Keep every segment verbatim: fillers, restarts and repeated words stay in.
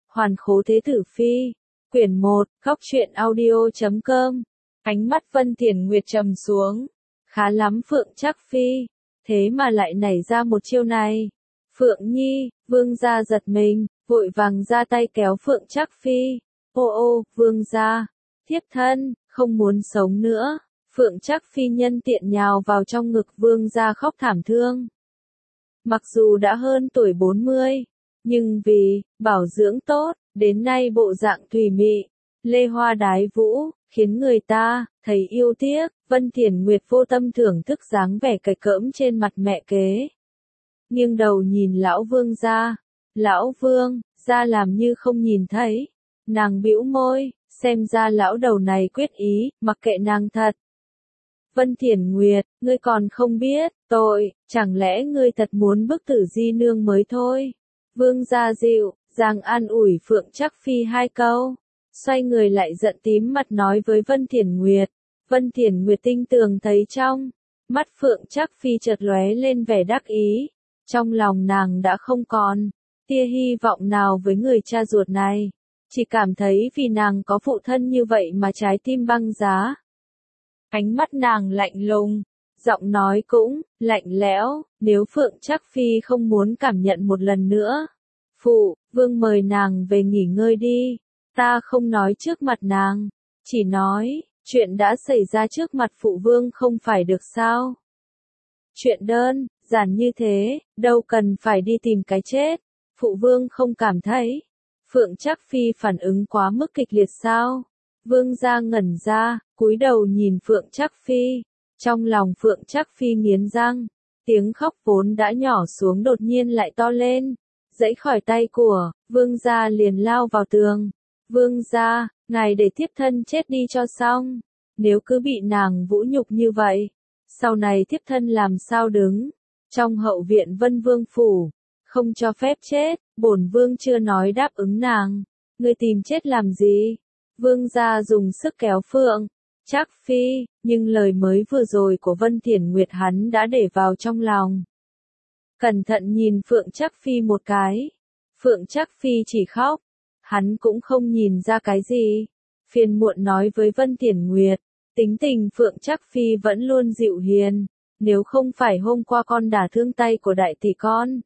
Hoàn Khố Thế Tử Phi. Quyển một, Góc truyện audio chấm com. Ánh mắt Vân Thiển Nguyệt trầm xuống. Khá lắm Phượng Trác Phi. Thế mà lại nảy ra một chiêu này. Phượng Nhi, vương gia giật mình, vội vàng ra tay kéo Phượng Trác Phi. Ô ô, vương gia. Thiếp thân, không muốn sống nữa. Phượng Trác Phi nhân tiện nhào vào trong ngực vương gia khóc thảm thương. Mặc dù đã hơn tuổi bốn mươi, nhưng vì bảo dưỡng tốt, đến nay bộ dạng thùy mị, lê hoa đái vũ, khiến người ta thấy yêu tiếc. Vân Thiển Nguyệt vô tâm thưởng thức dáng vẻ cày cỡm trên mặt mẹ kế. Nghiêng đầu nhìn lão vương gia. Lão vương gia làm như không nhìn thấy. Nàng bĩu môi, xem ra lão đầu này quyết ý, mặc kệ nàng thật. Vân Thiển Nguyệt, ngươi còn không biết, tội, chẳng lẽ ngươi thật muốn bức tử di nương mới thôi. Vương gia dịu, dàng an ủi Phượng Trác Phi hai câu. Xoay người lại giận tím mặt nói với Vân Thiển Nguyệt. Vân Thiển Nguyệt tinh tường thấy trong mắt Phượng Trác Phi chợt lóe lên vẻ đắc ý. Trong lòng nàng đã không còn tia hy vọng nào với người cha ruột này. Chỉ cảm thấy vì nàng có phụ thân như vậy mà trái tim băng giá. Ánh mắt nàng lạnh lùng, giọng nói cũng lạnh lẽo. Nếu Phượng Trác Phi không muốn cảm nhận một lần nữa, phụ vương mời nàng về nghỉ ngơi đi. Ta không nói trước mặt nàng, chỉ nói chuyện đã xảy ra trước mặt phụ vương không phải được sao? Chuyện đơn giản như thế, đâu cần phải đi tìm cái chết. Phụ vương không cảm thấy Phượng Trác Phi phản ứng quá mức kịch liệt sao? Vương gia ngẩn ra, cúi đầu nhìn Phượng Trác Phi. Trong lòng Phượng Trác Phi nghiến răng, tiếng khóc vốn đã nhỏ xuống đột nhiên lại to lên. Giãy khỏi tay của vương gia liền lao vào tường. Vương gia, ngài để thiếp thân chết đi cho xong. Nếu cứ bị nàng vũ nhục như vậy, sau này thiếp thân làm sao đứng trong hậu viện Vân Vương phủ, không cho phép chết. Bổn vương chưa nói đáp ứng nàng, ngươi tìm chết làm gì? Vương gia dùng sức kéo Phượng Trác Phi, nhưng lời mới vừa rồi của Vân Thiển Nguyệt hắn đã để vào trong lòng. Cẩn thận nhìn Phượng Trác Phi một cái. Phượng Trác Phi chỉ khóc, hắn cũng không nhìn ra cái gì. Phiền muộn nói với Vân Thiển Nguyệt, tính tình Phượng Trác Phi vẫn luôn dịu hiền, nếu không phải hôm qua con đả thương tay của đại tỷ con,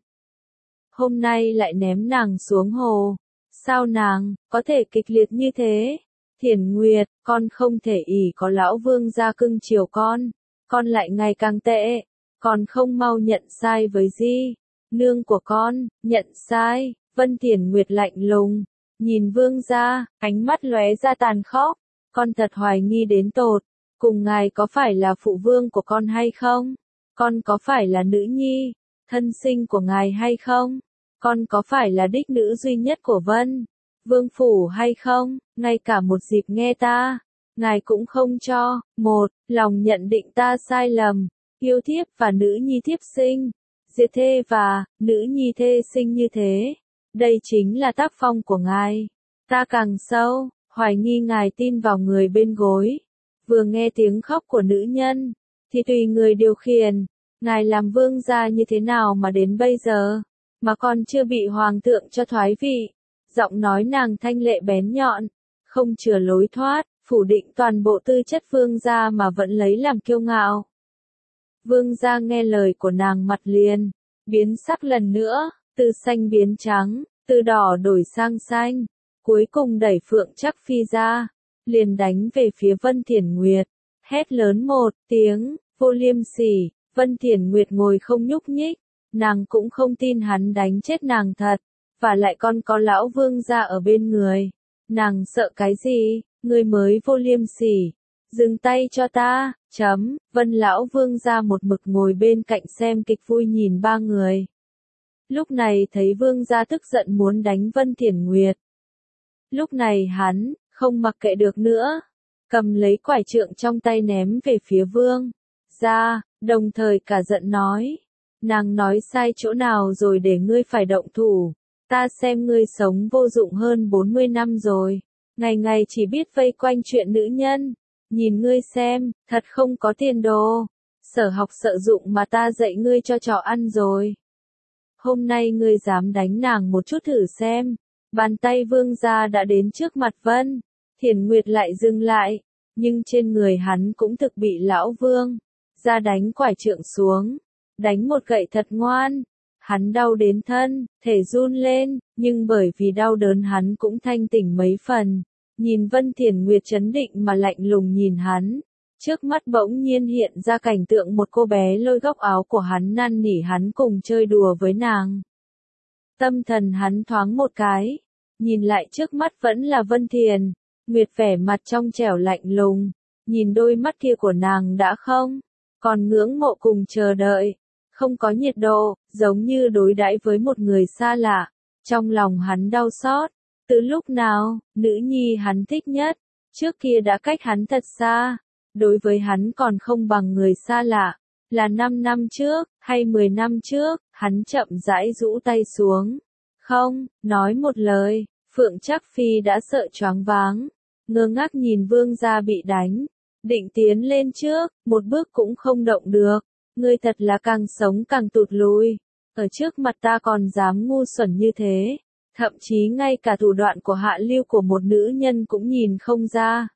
hôm nay lại ném nàng xuống hồ. Sao nàng có thể kịch liệt như thế? Thiển Nguyệt, con không thể ỷ có lão vương gia cưng chiều con, con lại ngày càng tệ, còn không mau nhận sai với di nương của con. Nhận sai? Vân Thiển Nguyệt lạnh lùng nhìn vương gia, ánh mắt lóe ra tàn khốc. Con thật hoài nghi đến tột cùng ngài có phải là phụ vương của con hay không? Con có phải là nữ nhi thân sinh của ngài hay không? Con có phải là đích nữ duy nhất của Vân Vương phủ hay không? Ngay cả một dịp nghe ta, ngài cũng không cho. Một, lòng nhận định ta sai lầm, yêu thiếp và nữ nhi thiếp sinh, diệt thê và nữ nhi thê sinh như thế. Đây chính là tác phong của ngài. Ta càng sâu hoài nghi ngài tin vào người bên gối. Vừa nghe tiếng khóc của nữ nhân, thì tùy người điều khiển. Ngài làm vương gia như thế nào mà đến bây giờ, mà còn chưa bị hoàng thượng cho thoái vị. Giọng nói nàng thanh lệ bén nhọn, không chừa lối thoát, phủ định toàn bộ tư chất vương gia mà vẫn lấy làm kiêu ngạo. Vương gia nghe lời của nàng mặt liền biến sắc lần nữa, từ xanh biến trắng, từ đỏ đổi sang xanh. Cuối cùng đẩy Phượng Trác Phi ra, liền đánh về phía Vân Thiển Nguyệt, hét lớn một tiếng, vô liêm sỉ. Vân Thiển Nguyệt ngồi không nhúc nhích, nàng cũng không tin hắn đánh chết nàng thật, và lại còn có lão vương gia ở bên người. Nàng sợ cái gì? Ngươi mới vô liêm sỉ. Dừng tay cho ta. Chấm. Vân lão vương gia một mực ngồi bên cạnh xem kịch vui nhìn ba người. Lúc này thấy vương gia tức giận muốn đánh Vân Thiển Nguyệt. Lúc này hắn không mặc kệ được nữa, cầm lấy quải trượng trong tay ném về phía vương gia, đồng thời cả giận nói, nàng nói sai chỗ nào rồi để ngươi phải động thủ? Ta xem ngươi sống vô dụng hơn bốn mươi năm rồi, ngày ngày chỉ biết vây quanh chuyện nữ nhân, nhìn ngươi xem, thật không có tiền đồ, sở học sợ dụng mà ta dạy ngươi cho trò ăn rồi. Hôm nay ngươi dám đánh nàng một chút thử xem, Bàn tay vương gia đã đến trước mặt Vân Thiển Nguyệt lại dừng lại, nhưng trên người hắn cũng thực bị lão vương gia đánh quải trượng xuống, đánh một gậy thật ngoan. Hắn đau đến thân, thể run lên, nhưng bởi vì đau đớn hắn cũng thanh tỉnh mấy phần. Nhìn Vân Thiển Nguyệt trấn định mà lạnh lùng nhìn hắn. Trước mắt bỗng nhiên hiện ra cảnh tượng một cô bé lôi góc áo của hắn năn nỉ hắn cùng chơi đùa với nàng. Tâm thần hắn thoáng một cái, nhìn lại trước mắt vẫn là Vân Thiển Nguyệt vẻ mặt trong trẻo lạnh lùng, nhìn đôi mắt kia của nàng đã không còn ngưỡng mộ cùng chờ đợi, không có nhiệt độ, giống như đối đãi với một người xa lạ. Trong lòng hắn đau xót, từ lúc nào, nữ nhi hắn thích nhất, trước kia đã cách hắn thật xa, đối với hắn còn không bằng người xa lạ, là năm năm trước, hay mười năm trước, hắn chậm rãi rũ tay xuống. Không, nói một lời, Phượng Trác Phi đã sợ choáng váng, ngơ ngác nhìn vương gia bị đánh, định tiến lên trước, một bước cũng không động được. Ngươi thật là càng sống càng tụt lùi, ở trước mặt ta còn dám ngu xuẩn như thế, thậm chí ngay cả thủ đoạn của hạ lưu của một nữ nhân cũng nhìn không ra.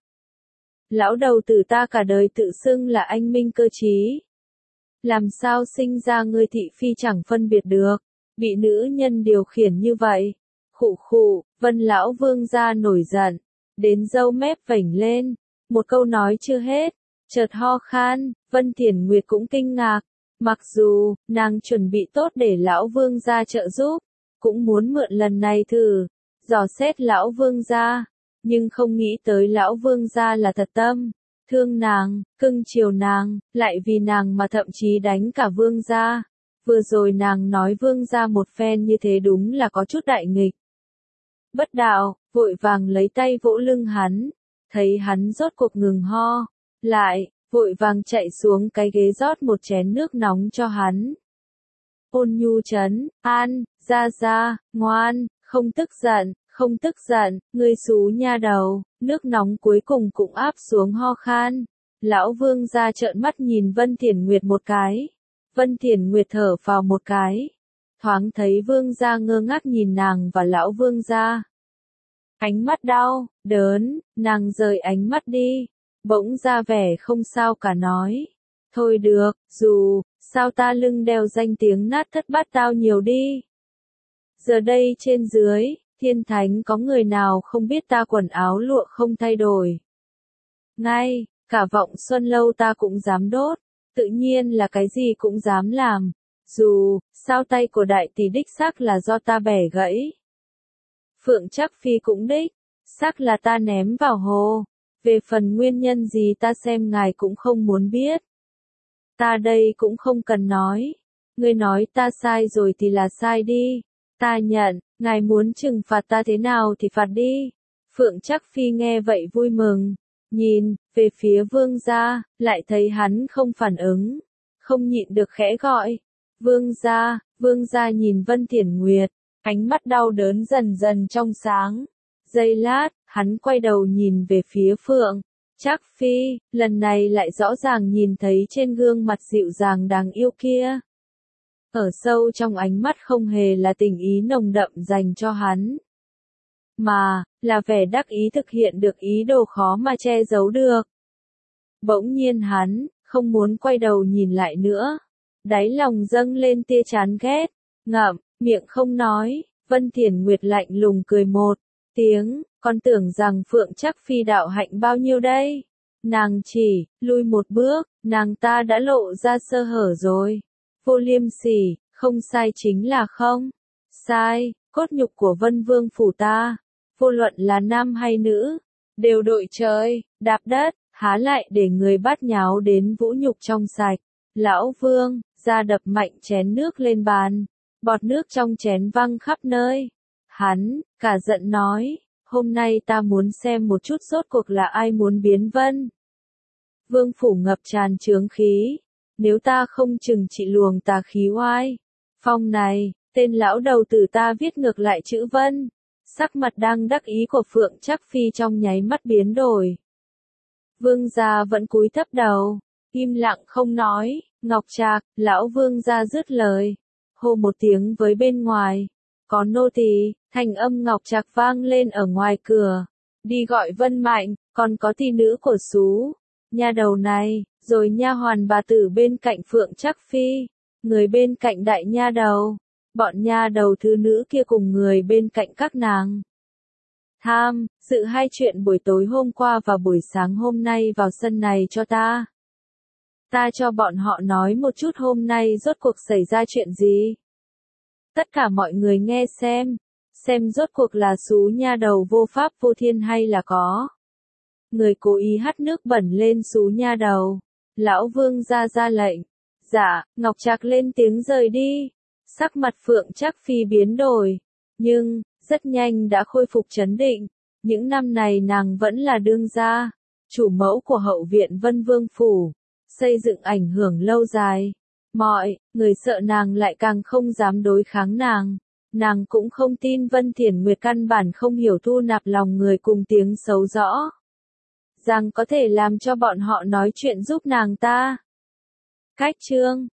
Lão đầu tử ta cả đời tự xưng là anh minh cơ trí, làm sao sinh ra ngươi thị phi chẳng phân biệt được, bị nữ nhân điều khiển như vậy. Khụ khụ, Vân lão vương gia nổi giận, đến râu mép vểnh lên, một câu nói chưa hết, chợt ho khan. Vân Thiển Nguyệt cũng kinh ngạc, mặc dù nàng chuẩn bị tốt để lão vương gia trợ giúp, cũng muốn mượn lần này thử dò xét lão vương gia, nhưng không nghĩ tới lão vương gia là thật tâm thương nàng, cưng chiều nàng, lại vì nàng mà thậm chí đánh cả vương gia. Vừa rồi nàng nói vương gia một phen như thế đúng là có chút đại nghịch. Bất đạo, vội vàng lấy tay vỗ lưng hắn, thấy hắn rốt cuộc ngừng ho, lại vội vàng chạy xuống cái ghế rót một chén nước nóng cho hắn. Ôn nhu trấn an, ra ra, ngoan, không tức giận, không tức giận, ngươi xú nha đầu. Nước nóng cuối cùng cũng áp xuống ho khan. Lão vương gia trợn mắt nhìn Vân Thiển Nguyệt một cái. Vân Thiển Nguyệt thở vào một cái, thoáng thấy vương gia ngơ ngác nhìn nàng và lão vương gia. Ánh mắt đau, đớn, nàng rời ánh mắt đi. Bỗng ra vẻ không sao cả nói. Thôi được, dù, sao ta lưng đeo danh tiếng nát thất bát tao nhiều đi. Giờ đây trên dưới, thiên thánh có người nào không biết ta quần áo lụa không thay đổi. Ngay, cả vọng xuân lâu ta cũng dám đốt, tự nhiên là cái gì cũng dám làm. Dù, sao tay của đại tỷ đích xác là do ta bẻ gãy. Phượng Trác Phi cũng đích, xác là ta ném vào hồ. Về phần nguyên nhân gì ta xem ngài cũng không muốn biết. Ta đây cũng không cần nói. Ngươi nói ta sai rồi thì là sai đi. Ta nhận, ngài muốn trừng phạt ta thế nào thì phạt đi. Phượng Trác Phi nghe vậy vui mừng. Nhìn, về phía vương gia, lại thấy hắn không phản ứng. Không nhịn được khẽ gọi. Vương gia, vương gia nhìn Vân Thiển Nguyệt. Ánh mắt đau đớn dần dần trong sáng. Giây lát, hắn quay đầu nhìn về phía Phượng Trác Phi, lần này lại rõ ràng nhìn thấy trên gương mặt dịu dàng đáng yêu kia. Ở sâu trong ánh mắt không hề là tình ý nồng đậm dành cho hắn, mà là vẻ đắc ý thực hiện được ý đồ khó mà che giấu được. Bỗng nhiên hắn không muốn quay đầu nhìn lại nữa, đáy lòng dâng lên tia chán ghét, ngậm miệng không nói. Vân Thiển Nguyệt lạnh lùng cười một tiếng, con tưởng rằng Phượng Trác Phi đạo hạnh bao nhiêu đây? Nàng chỉ lui một bước, nàng ta đã lộ ra sơ hở rồi. Vô liêm sỉ, không sai chính là không sai, cốt nhục của Vân Vương phủ ta, vô luận là nam hay nữ, đều đội trời, đạp đất, há lại để người bát nháo đến vũ nhục trong sạch. Lão Vương ra đập mạnh chén nước lên bàn, bọt nước trong chén văng khắp nơi. Hắn cả giận nói, hôm nay ta muốn xem một chút rốt cuộc là ai muốn biến Vân Vương phủ ngập tràn chướng khí, nếu ta không chừng trị luồng tà khí oai phong này, tên lão đầu tử ta viết ngược lại chữ Vân. Sắc mặt đang đắc ý của Phượng Trác Phi trong nháy mắt biến đổi. Vương gia vẫn cúi thấp đầu, im lặng không nói. Ngọc Trạc, lão vương gia dứt lời, hô một tiếng với bên ngoài, có nô tỳ Thanh âm ngọc trạc vang lên ở ngoài cửa. Đi gọi Vân Mạnh, còn có thị nữ của Sú. Nha đầu này, rồi nha hoàn bà tử bên cạnh Phượng Trác Phi. Người bên cạnh đại nha đầu. Bọn nha đầu thứ nữ kia cùng người bên cạnh các nàng. Tham, dự hai chuyện buổi tối hôm qua và buổi sáng hôm nay vào sân này cho ta. Ta cho bọn họ nói một chút hôm nay rốt cuộc xảy ra chuyện gì. Tất cả mọi người nghe xem. Xem rốt cuộc là Sú nha đầu vô pháp vô thiên hay là có người cố ý hắt nước bẩn lên Sú nha đầu. Lão Vương ra ra lệnh. Dạ, Ngọc Trạc lên tiếng rời đi. Sắc mặt Phượng Trác Phi biến đổi. Nhưng, rất nhanh đã khôi phục trấn định. Những năm này nàng vẫn là đương gia, chủ mẫu của hậu viện Vân Vương Phủ. Xây dựng ảnh hưởng lâu dài. Mọi người sợ nàng lại càng không dám đối kháng nàng. Nàng cũng không tin Vân Thiển Nguyệt căn bản không hiểu thu nạp lòng người cùng tiếng xấu rõ. Rằng có thể làm cho bọn họ nói chuyện giúp nàng ta. Cách chương